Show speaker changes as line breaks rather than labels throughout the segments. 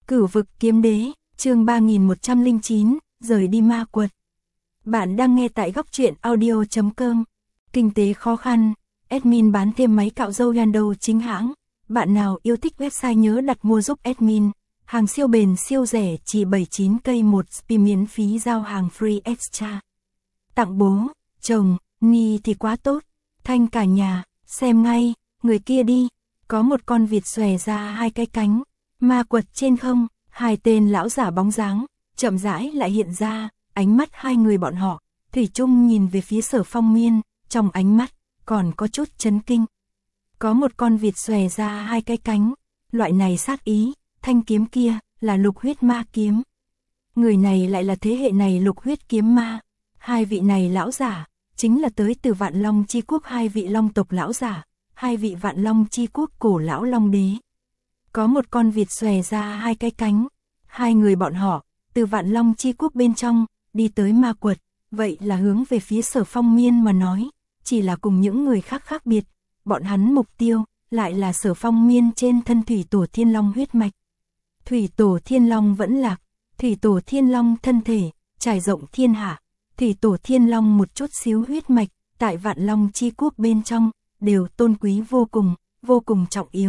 Cửu vực kiếm đế, chương 3109, rời đi ma quật. Bạn đang nghe tại góc truyện audio.com. Kinh tế khó khăn, admin bán thêm máy cạo râu Yando chính hãng. Bạn nào yêu thích website nhớ đặt mua giúp admin. Hàng siêu bền siêu rẻ chỉ 79k một spi miễn phí giao hàng free extra. Tặng bố, chồng, Ni thì quá tốt. Thanh cả nhà, xem ngay, người kia đi. Có một con vịt xòe ra hai cái cánh. Ma quật trên không, hai tên lão giả bóng dáng, chậm rãi lại hiện ra, ánh mắt hai người bọn họ, thủy chung nhìn về phía Sở Phong Miên, trong ánh mắt, còn có chút chấn kinh. Có một con vịt xòe ra hai cái cánh, loại này sát ý, thanh kiếm kia, là lục huyết ma kiếm. Người này lại là thế hệ này lục huyết kiếm ma, hai vị này lão giả, chính là tới từ Vạn Long Chi Quốc hai vị long tộc lão giả, hai vị Vạn Long Chi Quốc cổ lão long đế. Có một con vịt xòe ra hai cái cánh, hai người bọn họ, từ Vạn Long Chi Quốc bên trong, đi tới ma quật, vậy là hướng về phía Sở Phong Miên mà nói, chỉ là cùng những người khác khác biệt, bọn hắn mục tiêu, lại là Sở Phong Miên trên thân Thủy Tổ Thiên Long huyết mạch. Thủy Tổ Thiên Long vẫn lạc, Thủy Tổ Thiên Long thân thể, trải rộng thiên hạ, Thủy Tổ Thiên Long một chút xíu huyết mạch, tại Vạn Long Chi Quốc bên trong, đều tôn quý vô cùng trọng yếu.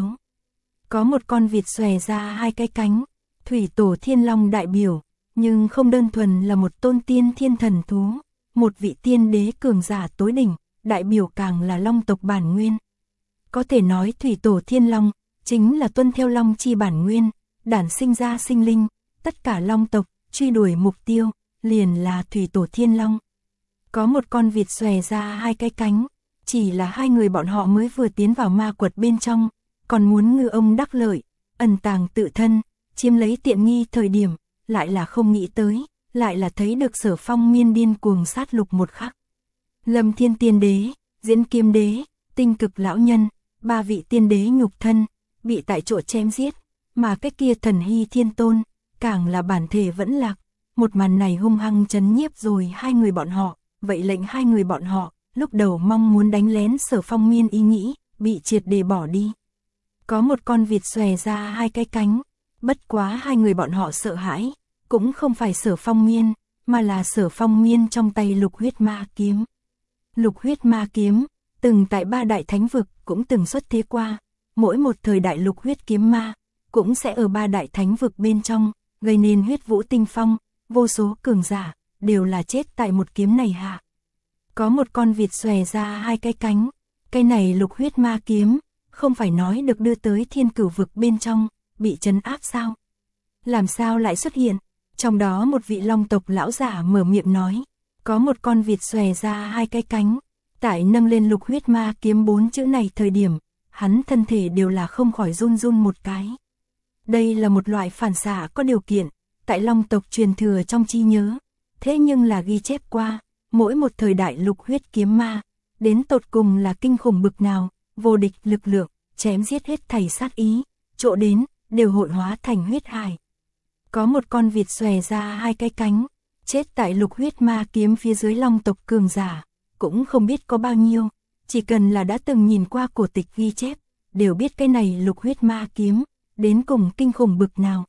Có một con vịt xòe ra hai cái cánh, Thủy Tổ Thiên Long đại biểu, nhưng không đơn thuần là một tôn tiên thiên thần thú, một vị tiên đế cường giả tối đỉnh, đại biểu càng là long tộc bản nguyên. Có thể nói Thủy Tổ Thiên Long, chính là tuân theo long chi bản nguyên, đản sinh ra sinh linh, tất cả long tộc, truy đuổi mục tiêu, liền là Thủy Tổ Thiên Long. Có một con vịt xòe ra hai cái cánh, chỉ là hai người bọn họ mới vừa tiến vào ma quật bên trong, còn muốn ngư ông đắc lợi, ẩn tàng tự thân, chiếm lấy tiện nghi thời điểm, lại là không nghĩ tới, lại là thấy được Sở Phong Miên điên cuồng sát lục một khắc. Lâm Thiên Tiên Đế, Diễn Kiếm Đế, Tinh Cực Lão Nhân, ba vị tiên đế nhục thân, bị tại chỗ chém giết, mà cái kia Thần Hy Thiên Tôn, càng là bản thể vẫn lạc. Một màn này hung hăng chấn nhiếp rồi hai người bọn họ, vậy lệnh hai người bọn họ, lúc đầu mong muốn đánh lén Sở Phong Miên ý nghĩ, bị triệt để bỏ đi. Có một con vịt xòe ra hai cái cánh, bất quá hai người bọn họ sợ hãi, cũng không phải Sở Phong Miên, mà là Sở Phong Miên trong tay lục huyết ma kiếm. Lục huyết ma kiếm, từng tại ba đại thánh vực cũng từng xuất thế qua, mỗi một thời đại lục huyết kiếm ma, cũng sẽ ở ba đại thánh vực bên trong, gây nên huyết vũ tinh phong, vô số cường giả, đều là chết tại một kiếm này hạ. Có một con vịt xòe ra hai cái cánh, cái này lục huyết ma kiếm, không phải nói được đưa tới thiên cửu vực bên trong, bị trấn áp sao? Làm sao lại xuất hiện? Trong đó một vị long tộc lão giả mở miệng nói, có một con vịt xòe ra hai cái cánh, tại nâng lên lục huyết ma kiếm 4 chữ này thời điểm, hắn thân thể đều là không khỏi run run một cái. Đây là một loại phản xạ có điều kiện, tại long tộc truyền thừa trong trí nhớ, thế nhưng là ghi chép qua, mỗi một thời đại lục huyết kiếm ma, đến tột cùng là kinh khủng bực nào, vô địch lực lượng, chém giết hết thảy sát ý, chỗ đến, đều hội hóa thành huyết hải. Có một con vịt xòe ra hai cái cánh, chết tại lục huyết ma kiếm phía dưới long tộc cường giả, cũng không biết có bao nhiêu, chỉ cần là đã từng nhìn qua cổ tịch ghi chép, đều biết cái này lục huyết ma kiếm, đến cùng kinh khủng bực nào.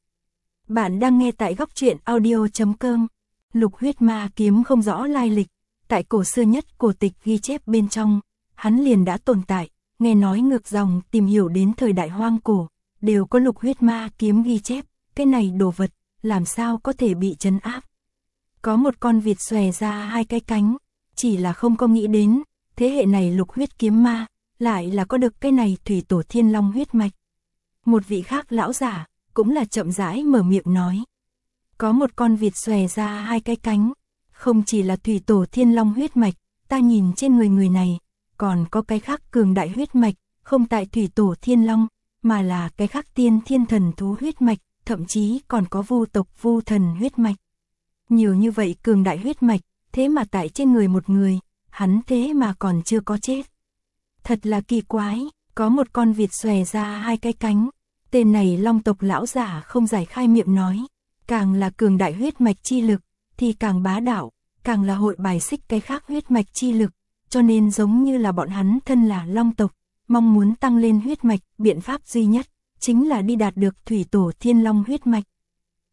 Bạn đang nghe tại góc truyện audio.com, lục huyết ma kiếm không rõ lai lịch, tại cổ xưa nhất cổ tịch ghi chép bên trong, hắn liền đã tồn tại, nghe nói ngược dòng tìm hiểu đến thời đại hoang cổ, đều có lục huyết ma kiếm ghi chép, cái này đồ vật, làm sao có thể bị trấn áp. Có một con vịt xòe ra hai cái cánh, chỉ là không có nghĩ đến, thế hệ này lục huyết kiếm ma, lại là có được cái này Thủy Tổ Thiên Long huyết mạch. Một vị khác lão giả, cũng là chậm rãi mở miệng nói. Có một con vịt xòe ra hai cái cánh, không chỉ là Thủy Tổ Thiên Long huyết mạch, ta nhìn trên người này, còn có cái khác cường đại huyết mạch, không tại Thủy Tổ Thiên Long, mà là cái khác tiên thiên thần thú huyết mạch, thậm chí còn có vu tộc vu thần huyết mạch. Nhiều như vậy cường đại huyết mạch, thế mà tại trên người một người, hắn thế mà còn chưa có chết. Thật là kỳ quái, có một con vịt xòe ra hai cái cánh, tên này long tộc lão giả không giải khai miệng nói, càng là cường đại huyết mạch chi lực, thì càng bá đạo, càng là hội bài xích cái khác huyết mạch chi lực, cho nên giống như là bọn hắn thân là long tộc, mong muốn tăng lên huyết mạch, biện pháp duy nhất, chính là đi đạt được Thủy Tổ Thiên Long huyết mạch,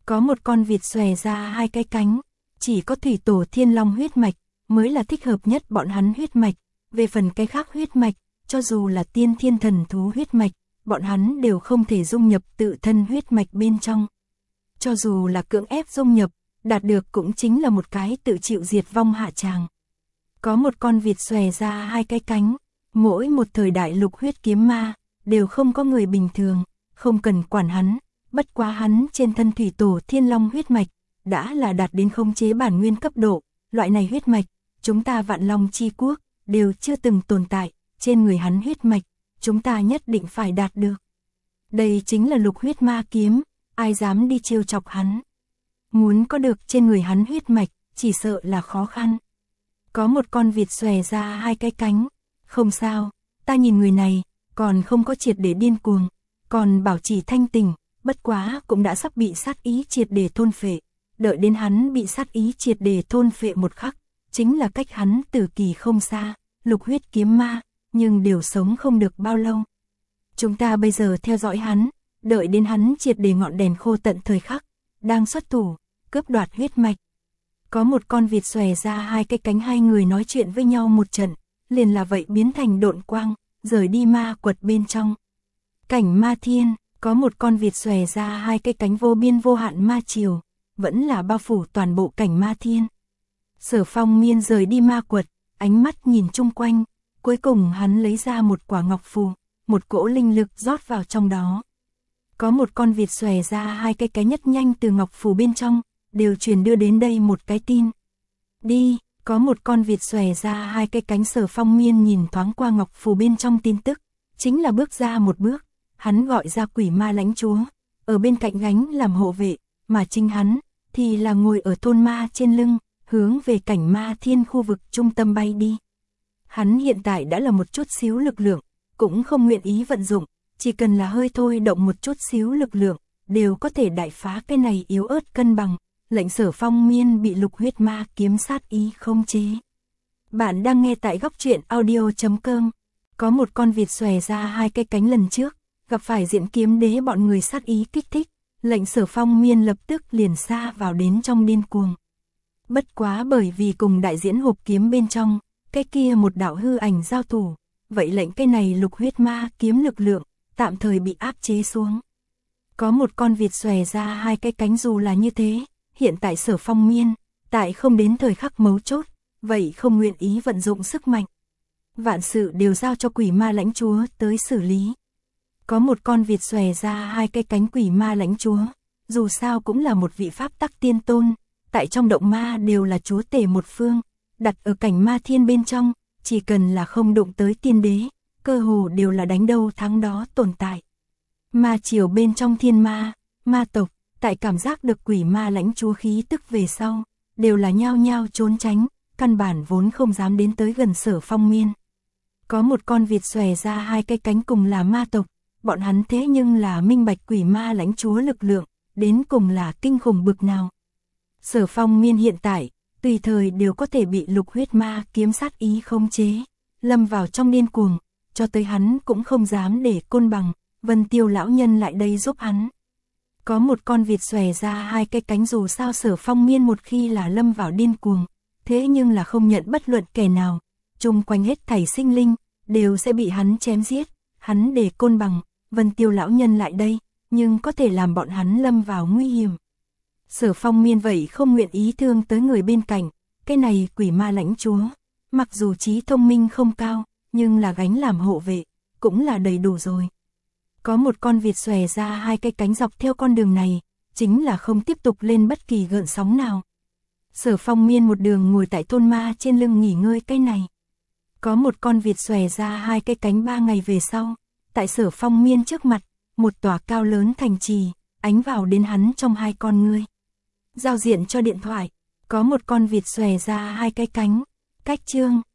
Có một con vịt xòe ra hai cái cánh, chỉ có thủy tổ thiên long huyết mạch mới là thích hợp nhất bọn hắn huyết mạch, về phần cái khác huyết mạch, cho dù là tiên thiên thần thú huyết mạch, bọn hắn đều không thể dung nhập tự thân huyết mạch bên trong. Cho dù là cưỡng ép dung nhập, đạt được cũng chính là một cái tự chịu diệt vong hạ tràng. Có một con vịt xòe ra hai cái cánh, mỗi một thời đại lục huyết kiếm ma, đều không có người bình thường, không cần quản hắn, bất quá hắn trên thân thủy tổ thiên long huyết mạch, đã là đạt đến khống chế bản nguyên cấp độ, loại này huyết mạch, chúng ta vạn long chi quốc, đều chưa từng tồn tại, trên người hắn huyết mạch, chúng ta nhất định phải đạt được. Đây chính là lục huyết ma kiếm, ai dám đi trêu chọc hắn. Muốn có được trên người hắn huyết mạch, chỉ sợ là khó khăn. Có một con vịt xòe ra hai cái cánh, không sao, ta nhìn người này, còn không có triệt để điên cuồng, còn bảo trì thanh tỉnh, bất quá cũng đã sắp bị sát ý triệt để thôn phệ, đợi đến hắn bị sát ý triệt để thôn phệ một khắc, chính là cách hắn tử kỳ không xa, lục huyết kiếm ma, nhưng đều sống không được bao lâu. Chúng ta bây giờ theo dõi hắn, đợi đến hắn triệt để ngọn đèn khô tận thời khắc, đang xuất thủ, cướp đoạt huyết mạch. Có một con vịt xòe ra hai cái cánh, hai người nói chuyện với nhau một trận, liền là vậy biến thành độn quang, rời đi ma quật bên trong. Cảnh ma thiên, có một con vịt xòe ra hai cái cánh, vô biên vô hạn ma triều, vẫn là bao phủ toàn bộ cảnh ma thiên. Sở Phong Miên rời đi ma quật, ánh mắt nhìn chung quanh, cuối cùng hắn lấy ra một quả ngọc phù, một cỗ linh lực rót vào trong đó. Có một con vịt xòe ra hai cái nhất nhanh từ ngọc phù bên trong, đều truyền đưa đến đây một cái tin. Đi, có một con vịt xòe ra hai cái cánh. Sở Phong Miên nhìn thoáng qua ngọc phù bên trong tin tức, chính là bước ra một bước, hắn gọi ra quỷ ma lãnh chúa, ở bên cạnh gánh làm hộ vệ, mà chính hắn thì là ngồi ở thôn ma trên lưng, hướng về cảnh ma thiên khu vực trung tâm bay đi. Hắn hiện tại đã là một chút xíu lực lượng, cũng không nguyện ý vận dụng, chỉ cần là hơi thôi động một chút xíu lực lượng, đều có thể đại phá cái này yếu ớt cân bằng, lệnh Sở Phong Miên bị lục huyết ma kiếm sát ý khống chế. Bạn đang nghe tại góc truyện audio.com. Có một con vịt xòe ra hai cái cánh, lần trước gặp phải Diện Kiếm Đế bọn người sát ý kích thích, lệnh Sở Phong Miên lập tức liền sa vào đến trong điên cuồng. Bất quá bởi vì cùng đại diễn hộp kiếm bên trong, cái kia một đạo hư ảnh giao thủ, vậy lệnh cái này lục huyết ma kiếm lực lượng tạm thời bị áp chế xuống. Có một con vịt xòe ra hai cái cánh, dù là như thế, hiện tại Sở Phong Miên, tại không đến thời khắc mấu chốt, vậy không nguyện ý vận dụng sức mạnh. Vạn sự đều giao cho quỷ ma lãnh chúa tới xử lý. Có một con vịt xòe ra hai cái cánh, quỷ ma lãnh chúa, dù sao cũng là một vị pháp tắc tiên tôn, tại trong động ma đều là chúa tể một phương, đặt ở cảnh ma thiên bên trong, chỉ cần là không đụng tới tiên đế, cơ hồ đều là đánh đâu thắng đó tồn tại. Ma triều bên trong thiên ma, ma tộc, tại cảm giác được quỷ ma lãnh chúa khí tức về sau, đều là nhao nhao trốn tránh, căn bản vốn không dám đến tới gần Sở Phong Miên. Có một con vịt xòe ra hai cái cánh, cùng là ma tộc, bọn hắn thế nhưng là minh bạch quỷ ma lãnh chúa lực lượng, đến cùng là kinh khủng bực nào. Sở Phong Miên hiện tại, tùy thời đều có thể bị lục huyết ma kiếm sát ý khống chế, lâm vào trong điên cuồng, cho tới hắn cũng không dám để Côn Bằng, Vân Tiêu lão nhân lại đây giúp hắn. Có một con vịt xòe ra hai cái cánh, dù sao Sở Phong Miên một khi là lâm vào điên cuồng, thế nhưng là không nhận bất luận kẻ nào, chung quanh hết thảy sinh linh, đều sẽ bị hắn chém giết, hắn để Côn Bằng, Vân Tiêu lão nhân lại đây, nhưng có thể làm bọn hắn lâm vào nguy hiểm. Sở Phong Miên vậy không nguyện ý thương tới người bên cạnh, cái này quỷ ma lãnh chúa, mặc dù trí thông minh không cao, nhưng là gánh làm hộ vệ, cũng là đầy đủ rồi. Có một con vịt xòe ra hai cái cánh, dọc theo con đường này, chính là không tiếp tục lên bất kỳ gợn sóng nào. Sở Phong Miên một đường ngồi tại thôn ma trên lưng nghỉ ngơi cái này. Có một con vịt xòe ra hai cái cánh, 3 ngày về sau, tại Sở Phong Miên trước mặt, một tòa cao lớn thành trì, ánh vào đến hắn trong hai con ngươi. Giao diện cho điện thoại, có một con vịt xòe ra hai cái cánh, cách chương.